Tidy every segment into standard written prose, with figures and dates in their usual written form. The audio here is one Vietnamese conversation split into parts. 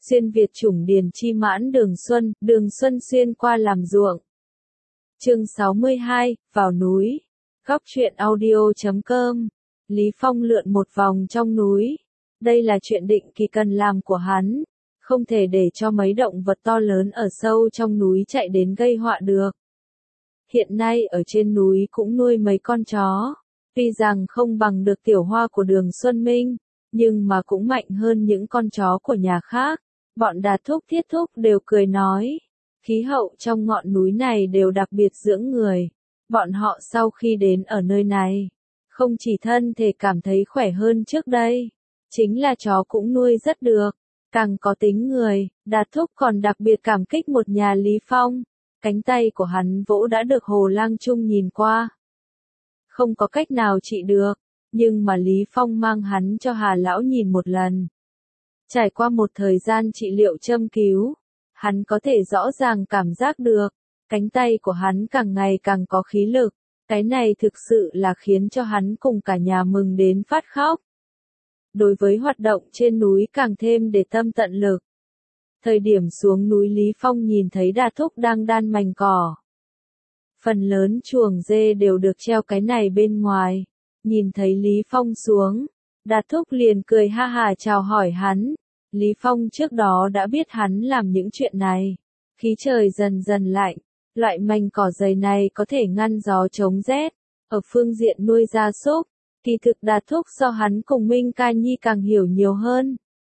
xuyên Việt chủng điền chi mãn đường xuân xuyên qua làm ruộng. Chương 62, vào núi. Góc truyện audio.com. Lý Phong lượn một vòng trong núi. Đây là chuyện định kỳ cần làm của hắn, không thể để cho mấy động vật to lớn ở sâu trong núi chạy đến gây họa được. Hiện nay ở trên núi cũng nuôi mấy con chó, tuy rằng không bằng được tiểu hoa của Đường Xuân Minh, nhưng mà cũng mạnh hơn những con chó của nhà khác. Bọn Đạt Thúc Thiết Thúc đều cười nói, khí hậu trong ngọn núi này đều đặc biệt dưỡng người. Bọn họ sau khi đến ở nơi này, không chỉ thân thể cảm thấy khỏe hơn trước đây, chính là chó cũng nuôi rất được, càng có tính người. Đạt Thúc còn đặc biệt cảm kích một nhà Lý Phong, cánh tay của hắn vỗ đã được Hồ Lang Trung nhìn qua. Không có cách nào trị được, nhưng mà Lý Phong mang hắn cho Hà Lão nhìn một lần. Trải qua một thời gian trị liệu châm cứu, hắn có thể rõ ràng cảm giác được, cánh tay của hắn càng ngày càng có khí lực, cái này thực sự là khiến cho hắn cùng cả nhà mừng đến phát khóc. Đối với hoạt động trên núi càng thêm để tâm tận lực. Thời điểm xuống núi Lý Phong nhìn thấy Đạt Thúc đang đan mành cỏ. Phần lớn chuồng dê đều được treo cái này bên ngoài. Nhìn thấy Lý Phong xuống, Đạt Thúc liền cười ha hà chào hỏi hắn. Lý Phong trước đó đã biết hắn làm những chuyện này. Khí trời dần dần lạnh, loại mành cỏ dày này có thể ngăn gió chống rét. Ở phương diện nuôi gia súc, kỳ thực Đạt Thúc do hắn cùng Minh Ca Nhi càng hiểu nhiều hơn.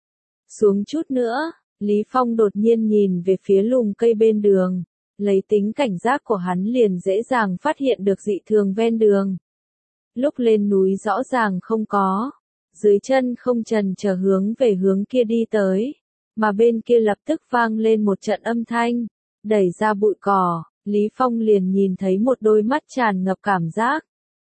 Xuống chút nữa, Lý Phong đột nhiên nhìn về phía lùm cây bên đường. Lấy tính cảnh giác của hắn liền dễ dàng phát hiện được dị thường ven đường. Lúc lên núi rõ ràng không có, dưới chân không chần chờ hướng về hướng kia đi tới, mà bên kia lập tức vang lên một trận âm thanh, đẩy ra bụi cỏ, Lý Phong liền nhìn thấy một đôi mắt tràn ngập cảm giác.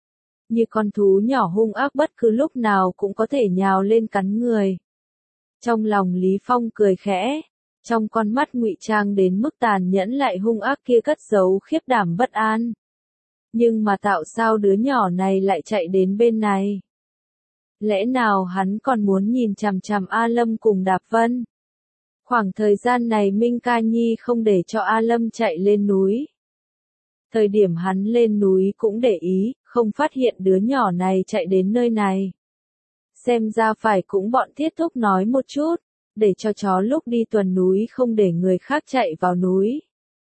Như con thú nhỏ hung ác bất cứ lúc nào cũng có thể nhào lên cắn người. Trong lòng Lý Phong cười khẽ, trong con mắt ngụy trang đến mức tàn nhẫn lại hung ác kia cất giấu khiếp đảm bất an. Nhưng mà tạo sao đứa nhỏ này lại chạy đến bên này? Lẽ nào hắn còn muốn nhìn chằm chằm A Lâm cùng Đạp Vân? Khoảng thời gian này Minh Ca Nhi không để cho A Lâm chạy lên núi. Thời điểm hắn lên núi cũng để ý, không phát hiện đứa nhỏ này chạy đến nơi này. Xem ra phải cũng bọn Thiết Thúc nói một chút, để cho chó lúc đi tuần núi không để người khác chạy vào núi.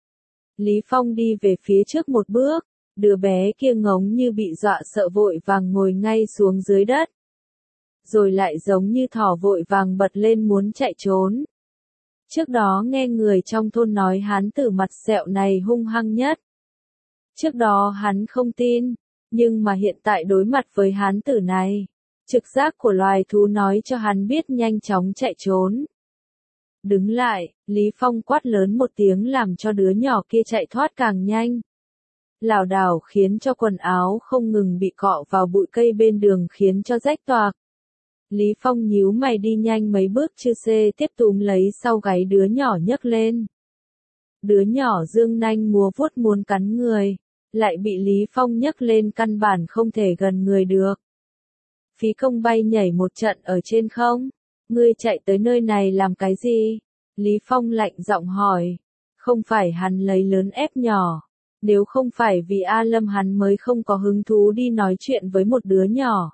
Lý Phong đi về phía trước một bước, đứa bé kia ngống như bị dọa sợ vội vàng ngồi ngay xuống dưới đất. Rồi lại giống như thỏ vội vàng bật lên muốn chạy trốn. Trước đó nghe người trong thôn nói hán tử mặt sẹo này hung hăng nhất. Trước đó hắn không tin, nhưng mà hiện tại đối mặt với hán tử này, trực giác của loài thú nói cho hắn biết nhanh chóng chạy trốn. Đứng lại, Lý Phong quát lớn một tiếng làm cho đứa nhỏ kia chạy thoát càng nhanh. Lảo đảo khiến cho quần áo không ngừng bị cọ vào bụi cây bên đường khiến cho rách toạc. Lý Phong nhíu mày đi nhanh mấy bước chư xê tiếp túm lấy sau gáy đứa nhỏ nhấc lên. Đứa nhỏ dương nanh múa vuốt muốn cắn người, lại bị Lý Phong nhấc lên căn bản không thể gần người được. Phí công bay nhảy một trận ở trên không, ngươi chạy tới nơi này làm cái gì? Lý Phong lạnh giọng hỏi, không phải hắn lấy lớn ép nhỏ, nếu không phải vì A Lâm hắn mới không có hứng thú đi nói chuyện với một đứa nhỏ.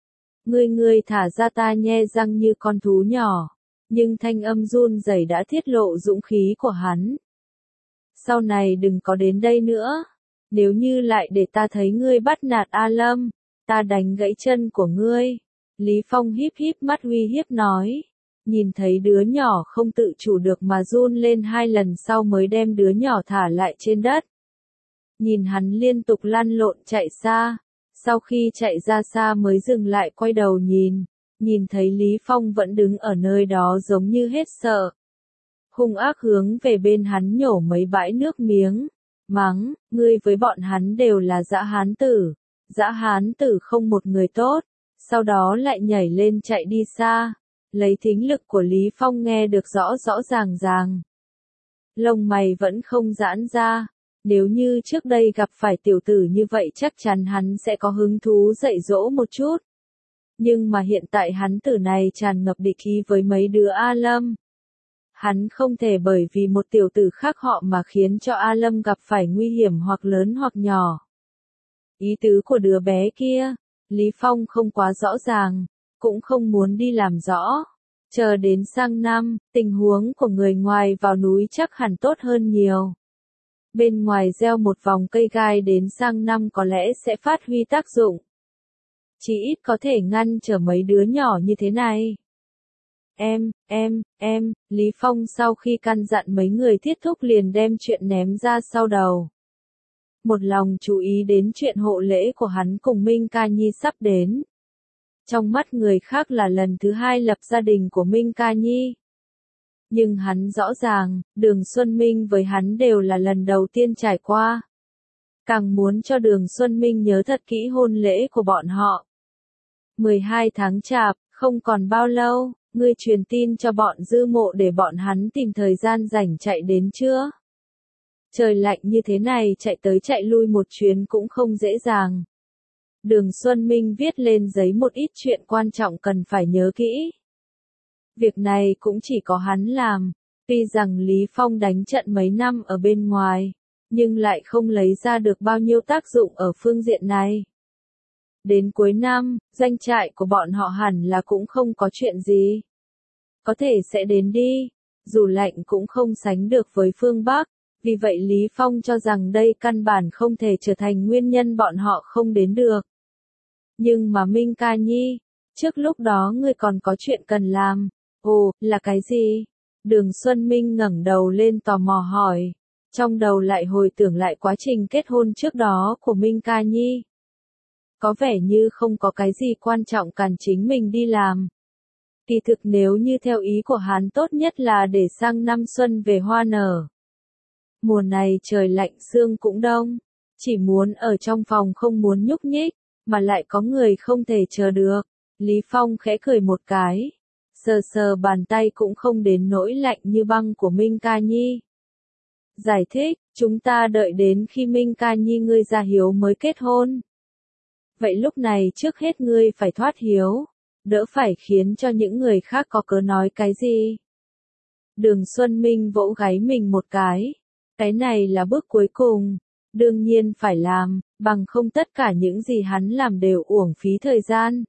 Ngươi thả ra ta nhe răng như con thú nhỏ, nhưng thanh âm run rẩy đã tiết lộ dũng khí của hắn. Sau này đừng có đến đây nữa, nếu như lại để ta thấy ngươi bắt nạt A Lâm, ta đánh gãy chân của ngươi. Lý Phong híp híp mắt uy hiếp nói, nhìn thấy đứa nhỏ không tự chủ được mà run lên 2 lần sau mới đem đứa nhỏ thả lại trên đất. Nhìn hắn liên tục lăn lộn chạy xa, sau khi chạy ra xa mới dừng lại quay đầu nhìn thấy Lý Phong vẫn đứng ở nơi đó giống như hết sợ. Hung ác hướng về bên hắn nhổ mấy bãi nước miếng, mắng, ngươi với bọn hắn đều là dã hán tử không một người tốt, sau đó lại nhảy lên chạy đi xa, lấy thính lực của Lý Phong nghe được rõ rõ ràng. Lông mày vẫn không giãn ra, nếu như trước đây gặp phải tiểu tử như vậy chắc chắn hắn sẽ có hứng thú dạy dỗ một chút. Nhưng mà hiện tại hắn tử này tràn ngập địch ý với mấy đứa A Lâm. Hắn không thể bởi vì một tiểu tử khác họ mà khiến cho A Lâm gặp phải nguy hiểm hoặc lớn hoặc nhỏ. Ý tứ của đứa bé kia, Lý Phong không quá rõ ràng, cũng không muốn đi làm rõ. Chờ đến sang năm, tình huống của người ngoài vào núi chắc hẳn tốt hơn nhiều. Bên ngoài gieo một vòng cây gai đến sang năm có lẽ sẽ phát huy tác dụng. Chỉ ít có thể ngăn trở mấy đứa nhỏ như thế này. Lý Phong sau khi căn dặn mấy người thiết thúc liền đem chuyện ném ra sau đầu. Một lòng chú ý đến chuyện hộ lễ của hắn cùng Minh Ca Nhi sắp đến. Trong mắt người khác là lần thứ hai lập gia đình của Minh Ca Nhi. Nhưng hắn rõ ràng, Đường Xuân Minh với hắn đều là lần đầu tiên trải qua. Càng muốn cho Đường Xuân Minh nhớ thật kỹ hôn lễ của bọn họ. 12 tháng chạp, không còn bao lâu, ngươi truyền tin cho bọn Dư Mộ để bọn hắn tìm thời gian rảnh chạy đến chưa? Trời lạnh như thế này chạy tới chạy lui một chuyến cũng không dễ dàng. Đường Xuân Minh viết lên giấy một ít chuyện quan trọng cần phải nhớ kỹ. Việc này cũng chỉ có hắn làm. Tuy rằng Lý Phong đánh trận mấy năm ở bên ngoài, nhưng lại không lấy ra được bao nhiêu tác dụng ở phương diện này. Đến cuối năm, doanh trại của bọn họ hẳn là cũng không có chuyện gì. Có thể sẽ đến đi, dù lạnh cũng không sánh được với phương Bắc, vì vậy Lý Phong cho rằng đây căn bản không thể trở thành nguyên nhân bọn họ không đến được. Nhưng mà Minh Ca Nhi, trước lúc đó ngươi còn có chuyện cần làm. Ồ, là cái gì? Đường Xuân Minh ngẩng đầu lên tò mò hỏi. Trong đầu lại hồi tưởng lại quá trình kết hôn trước đó của Minh Ca Nhi. Có vẻ như không có cái gì quan trọng cần chính mình đi làm. Kỳ thực nếu như theo ý của hắn tốt nhất là để sang năm xuân về hoa nở. Mùa này trời lạnh sương cũng đông. Chỉ muốn ở trong phòng không muốn nhúc nhích, mà lại có người không thể chờ được. Lý Phong khẽ cười một cái. Sờ sờ bàn tay cũng không đến nỗi lạnh như băng của Minh Ca Nhi. Giải thích, chúng ta đợi đến khi Minh Ca Nhi ngươi ra hiếu mới kết hôn. Vậy lúc này trước hết ngươi phải thoát hiếu, đỡ phải khiến cho những người khác có cớ nói cái gì. Đường Xuân Minh vỗ gáy mình một cái. Cái này là bước cuối cùng, đương nhiên phải làm, bằng không tất cả những gì hắn làm đều uổng phí thời gian.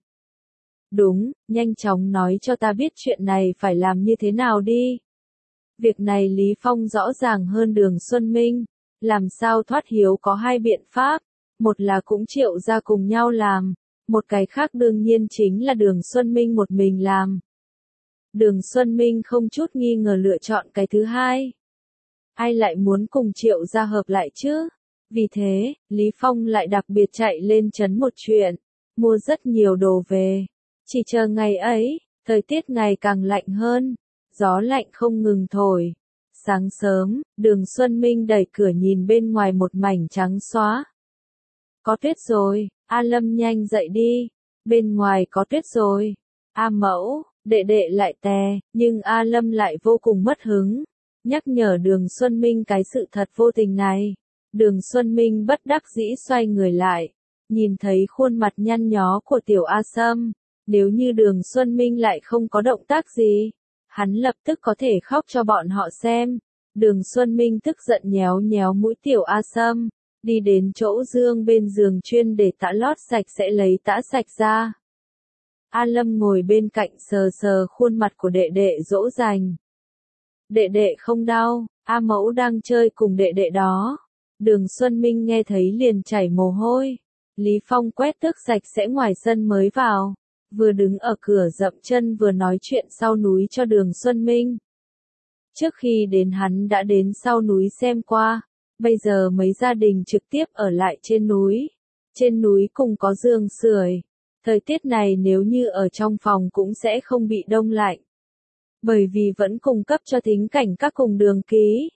Đúng, nhanh chóng nói cho ta biết chuyện này phải làm như thế nào đi. Việc này Lý Phong rõ ràng hơn Đường Xuân Minh, làm sao thoát hiếu có hai biện pháp, một là cũng Triệu ra cùng nhau làm, một cái khác đương nhiên chính là Đường Xuân Minh một mình làm. Đường Xuân Minh không chút nghi ngờ lựa chọn cái thứ hai. Ai lại muốn cùng Triệu ra hợp lại chứ? Vì thế, Lý Phong lại đặc biệt chạy lên trấn một chuyện, mua rất nhiều đồ về. Chỉ chờ ngày ấy, thời tiết ngày càng lạnh hơn, gió lạnh không ngừng thổi. Sáng sớm, Đường Xuân Minh đẩy cửa nhìn bên ngoài một mảnh trắng xóa. Có tuyết rồi, A Lâm nhanh dậy đi, bên ngoài có tuyết rồi. A Mẫu, đệ đệ lại tè, nhưng A Lâm lại vô cùng mất hứng, nhắc nhở Đường Xuân Minh cái sự thật vô tình này. Đường Xuân Minh bất đắc dĩ xoay người lại, nhìn thấy khuôn mặt nhăn nhó của tiểu A Sâm. Nếu như Đường Xuân Minh lại không có động tác gì, hắn lập tức có thể khóc cho bọn họ xem. Đường Xuân Minh tức giận nhéo nhéo mũi tiểu A Sâm, đi đến chỗ giường bên giường chuyên để tã lót sạch sẽ lấy tã sạch ra. A Lâm ngồi bên cạnh sờ sờ khuôn mặt của đệ đệ dỗ dành. Đệ đệ không đau, A Mẫu đang chơi cùng đệ đệ đó. Đường Xuân Minh nghe thấy liền chảy mồ hôi. Lý Phong quét tước sạch sẽ ngoài sân mới vào. Vừa đứng ở cửa dậm chân vừa nói chuyện sau núi cho Đường Xuân Minh. Trước khi đến hắn đã đến sau núi xem qua, bây giờ mấy gia đình trực tiếp ở lại trên núi. Trên núi cùng có giường sưởi. Thời tiết này nếu như ở trong phòng cũng sẽ không bị đông lạnh. Bởi vì vẫn cung cấp cho thính cảnh các cùng đường ký.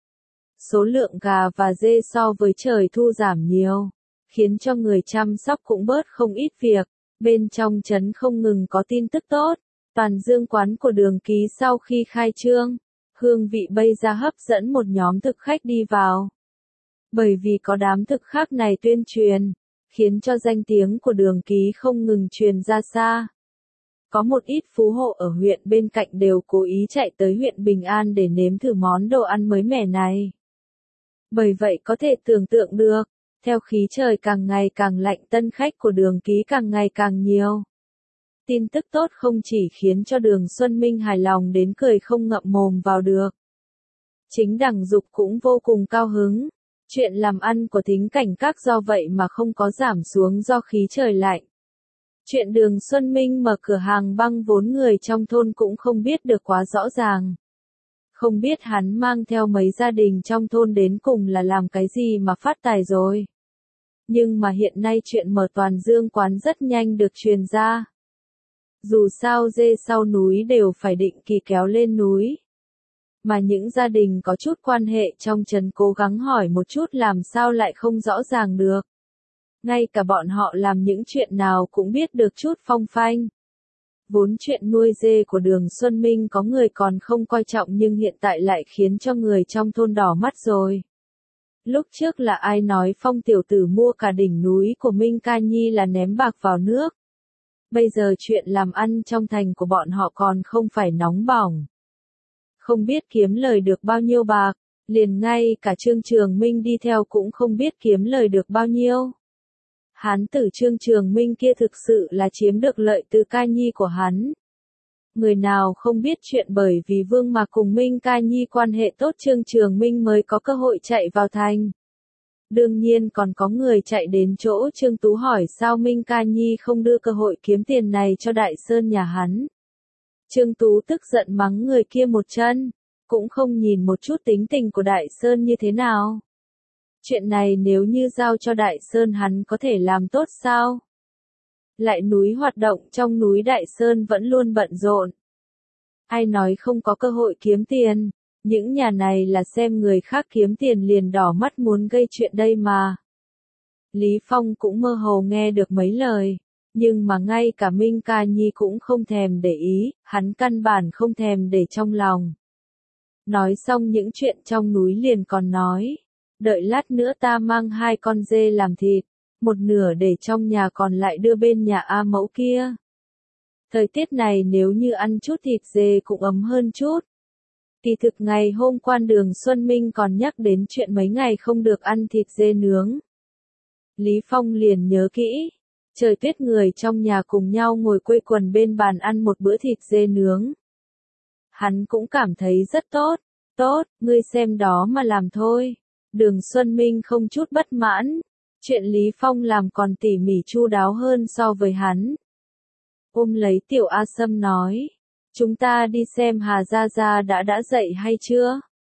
Số lượng gà và dê so với trời thu giảm nhiều, khiến cho người chăm sóc cũng bớt không ít việc. Bên trong trấn không ngừng có tin tức tốt, toàn dương quán của Đường Ký sau khi khai trương, hương vị bây ra hấp dẫn một nhóm thực khách đi vào. Bởi vì có đám thực khách này tuyên truyền, khiến cho danh tiếng của Đường Ký không ngừng truyền ra xa. Có một ít phú hộ ở huyện bên cạnh đều cố ý chạy tới huyện Bình An để nếm thử món đồ ăn mới mẻ này. Bởi vậy có thể tưởng tượng được, theo khí trời càng ngày càng lạnh tân khách của Đường Ký càng ngày càng nhiều. Tin tức tốt không chỉ khiến cho Đường Xuân Minh hài lòng đến cười không ngậm mồm vào được. Chính Đằng Dục cũng vô cùng cao hứng. Chuyện làm ăn của Thính Cảnh Các do vậy mà không có giảm xuống do khí trời lạnh. Chuyện Đường Xuân Minh mở cửa hàng băng vốn người trong thôn cũng không biết được quá rõ ràng. Không biết hắn mang theo mấy gia đình trong thôn đến cùng là làm cái gì mà phát tài rồi. Nhưng mà hiện nay chuyện mở toàn dương quán rất nhanh được truyền ra. Dù sao dê sau núi đều phải định kỳ kéo lên núi. Mà những gia đình có chút quan hệ trong trấn cố gắng hỏi một chút làm sao lại không rõ ràng được. Ngay cả bọn họ làm những chuyện nào cũng biết được chút phong phanh. Vốn chuyện nuôi dê của Đường Xuân Minh có người còn không coi trọng nhưng hiện tại lại khiến cho người trong thôn đỏ mắt rồi. Lúc trước là ai nói Phong tiểu tử mua cả đỉnh núi của Minh Ca Nhi là ném bạc vào nước. Bây giờ chuyện làm ăn trong thành của bọn họ còn không phải nóng bỏng. Không biết kiếm lời được bao nhiêu bạc, liền ngay cả Trương Trường Minh đi theo cũng không biết kiếm lời được bao nhiêu. Hán tử Trương Trường Minh kia thực sự là chiếm được lợi từ Ca Nhi của hắn. Người nào không biết chuyện bởi vì Vương Mạc cùng Minh Ca Nhi quan hệ tốt Trương Trường Minh mới có cơ hội chạy vào thành. Đương nhiên còn có người chạy đến chỗ Trương Tú hỏi sao Minh Ca Nhi không đưa cơ hội kiếm tiền này cho Đại Sơn nhà hắn. Trương Tú tức giận mắng người kia một chân, cũng không nhìn một chút tính tình của Đại Sơn như thế nào. Chuyện này nếu như giao cho Đại Sơn hắn có thể làm tốt sao? Lại núi hoạt động trong núi Đại Sơn vẫn luôn bận rộn. Ai nói không có cơ hội kiếm tiền, những nhà này là xem người khác kiếm tiền liền đỏ mắt muốn gây chuyện đây mà. Lý Phong cũng mơ hồ nghe được mấy lời, nhưng mà ngay cả Minh Ca Nhi cũng không thèm để ý, hắn căn bản không thèm để trong lòng. Nói xong những chuyện trong núi liền còn nói, đợi lát nữa ta mang 2 con dê làm thịt, một nửa để trong nhà còn lại đưa bên nhà A Mẫu kia. Thời tiết này nếu như ăn chút thịt dê cũng ấm hơn chút. Kỳ thực ngày hôm qua Đường Xuân Minh còn nhắc đến chuyện mấy ngày không được ăn thịt dê nướng. Lý Phong liền nhớ kỹ. Trời tuyết người trong nhà cùng nhau ngồi quây quần bên bàn ăn một bữa thịt dê nướng. Hắn cũng cảm thấy rất tốt. Tốt, ngươi xem đó mà làm thôi. Đường Xuân Minh không chút bất mãn. Chuyện Lý Phong làm còn tỉ mỉ chu đáo hơn so với hắn. Ôm lấy Tiểu A Sâm nói. Chúng ta đi xem Hà Gia Gia đã dậy hay chưa?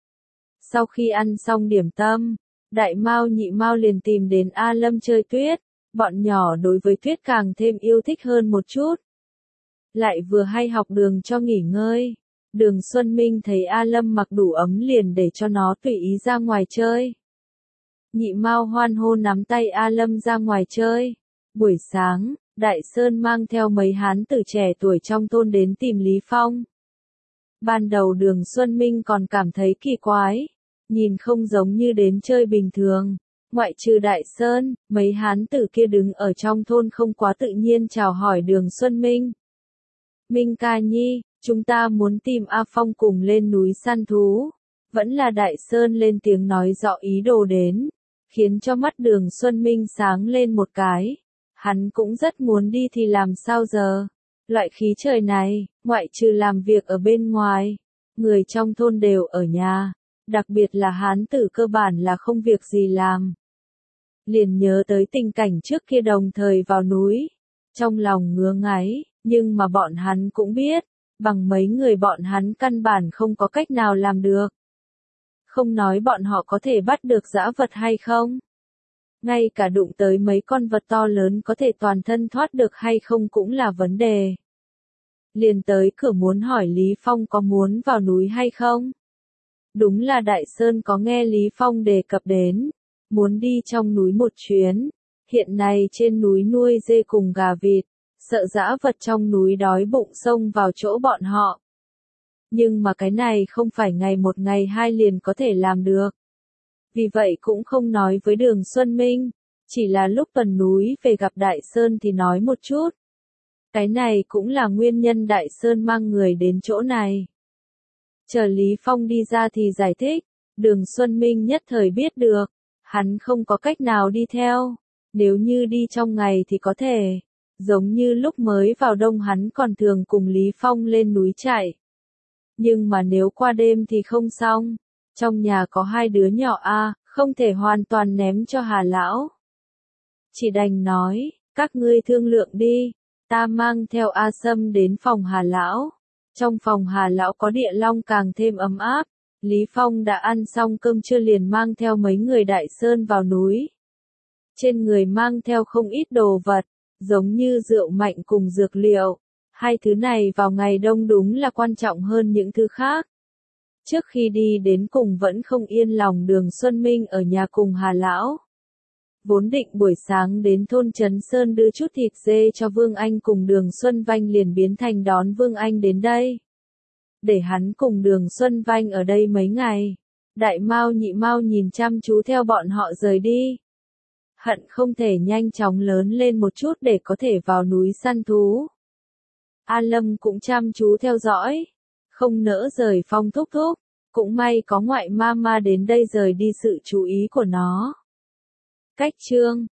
Sau khi ăn xong điểm tâm, Đại Mao Nhị Mao liền tìm đến A Lâm chơi tuyết. Bọn nhỏ đối với tuyết càng thêm yêu thích hơn một chút. Lại vừa hay học Đường cho nghỉ ngơi. Đường Xuân Minh thấy A Lâm mặc đủ ấm liền để cho nó tùy ý ra ngoài chơi. Nhị Mao hoan hô nắm tay A Lâm ra ngoài chơi. Buổi sáng, Đại Sơn mang theo mấy hán tử trẻ tuổi trong thôn đến tìm Lý Phong. Ban đầu Đường Xuân Minh còn cảm thấy kỳ quái. Nhìn không giống như đến chơi bình thường. Ngoại trừ Đại Sơn, mấy hán tử kia đứng ở trong thôn không quá tự nhiên chào hỏi Đường Xuân Minh. Minh Ca Nhi, chúng ta muốn tìm A Phong cùng lên núi săn thú. Vẫn là Đại Sơn lên tiếng nói rõ ý đồ đến, khiến cho mắt Đường Xuân Minh sáng lên một cái. Hắn cũng rất muốn đi thì làm sao giờ? Loại khí trời này, ngoại trừ làm việc ở bên ngoài, người trong thôn đều ở nhà, đặc biệt là hán tử cơ bản là không việc gì làm. Liền nhớ tới tình cảnh trước kia đồng thời vào núi, trong lòng ngứa ngáy, nhưng mà bọn hắn cũng biết, bằng mấy người bọn hắn căn bản không có cách nào làm được. Không nói bọn họ có thể bắt được dã vật hay không. Ngay cả đụng tới mấy con vật to lớn có thể toàn thân thoát được hay không cũng là vấn đề. Liền tới cửa muốn hỏi Lý Phong có muốn vào núi hay không. Đúng là Đại Sơn có nghe Lý Phong đề cập đến, muốn đi trong núi một chuyến. Hiện nay trên núi nuôi dê cùng gà vịt, sợ dã vật trong núi đói bụng xông vào chỗ bọn họ. Nhưng mà cái này không phải ngày một ngày hai liền có thể làm được. Vì vậy cũng không nói với Đường Xuân Minh, chỉ là lúc tuần núi về gặp Đại Sơn thì nói một chút. Cái này cũng là nguyên nhân Đại Sơn mang người đến chỗ này. Chờ Lý Phong đi ra thì giải thích, Đường Xuân Minh nhất thời biết được, hắn không có cách nào đi theo, nếu như đi trong ngày thì có thể, giống như lúc mới vào đông hắn còn thường cùng Lý Phong lên núi chạy. Nhưng mà nếu qua đêm thì không xong, trong nhà có 2 đứa nhỏ không thể hoàn toàn ném cho Hà Lão. Chỉ đành nói, các ngươi thương lượng đi, ta mang theo A Sâm đến phòng Hà Lão. Trong phòng Hà Lão có địa long càng thêm ấm áp, Lý Phong đã ăn xong cơm trưa liền mang theo mấy người Đại Sơn vào núi. Trên người mang theo không ít đồ vật, giống như rượu mạnh cùng dược liệu. 2 thứ này vào ngày đông đúng là quan trọng hơn những thứ khác. Trước khi đi đến cùng vẫn không yên lòng Đường Xuân Minh ở nhà cùng Hà Lão. Vốn định buổi sáng đến thôn Trấn Sơn đưa chút thịt dê cho Vương Anh cùng Đường Xuân Vanh liền biến thành đón Vương Anh đến đây. Để hắn cùng Đường Xuân Vanh ở đây mấy ngày. Đại Mao Nhị Mao nhìn chăm chú theo bọn họ rời đi. Hận không thể nhanh chóng lớn lên một chút để có thể vào núi săn thú. A Lâm cũng chăm chú theo dõi. Không nỡ rời Phong thúc thúc. Cũng may có ngoại mama đến đây rời đi sự chú ý của nó. Cách chương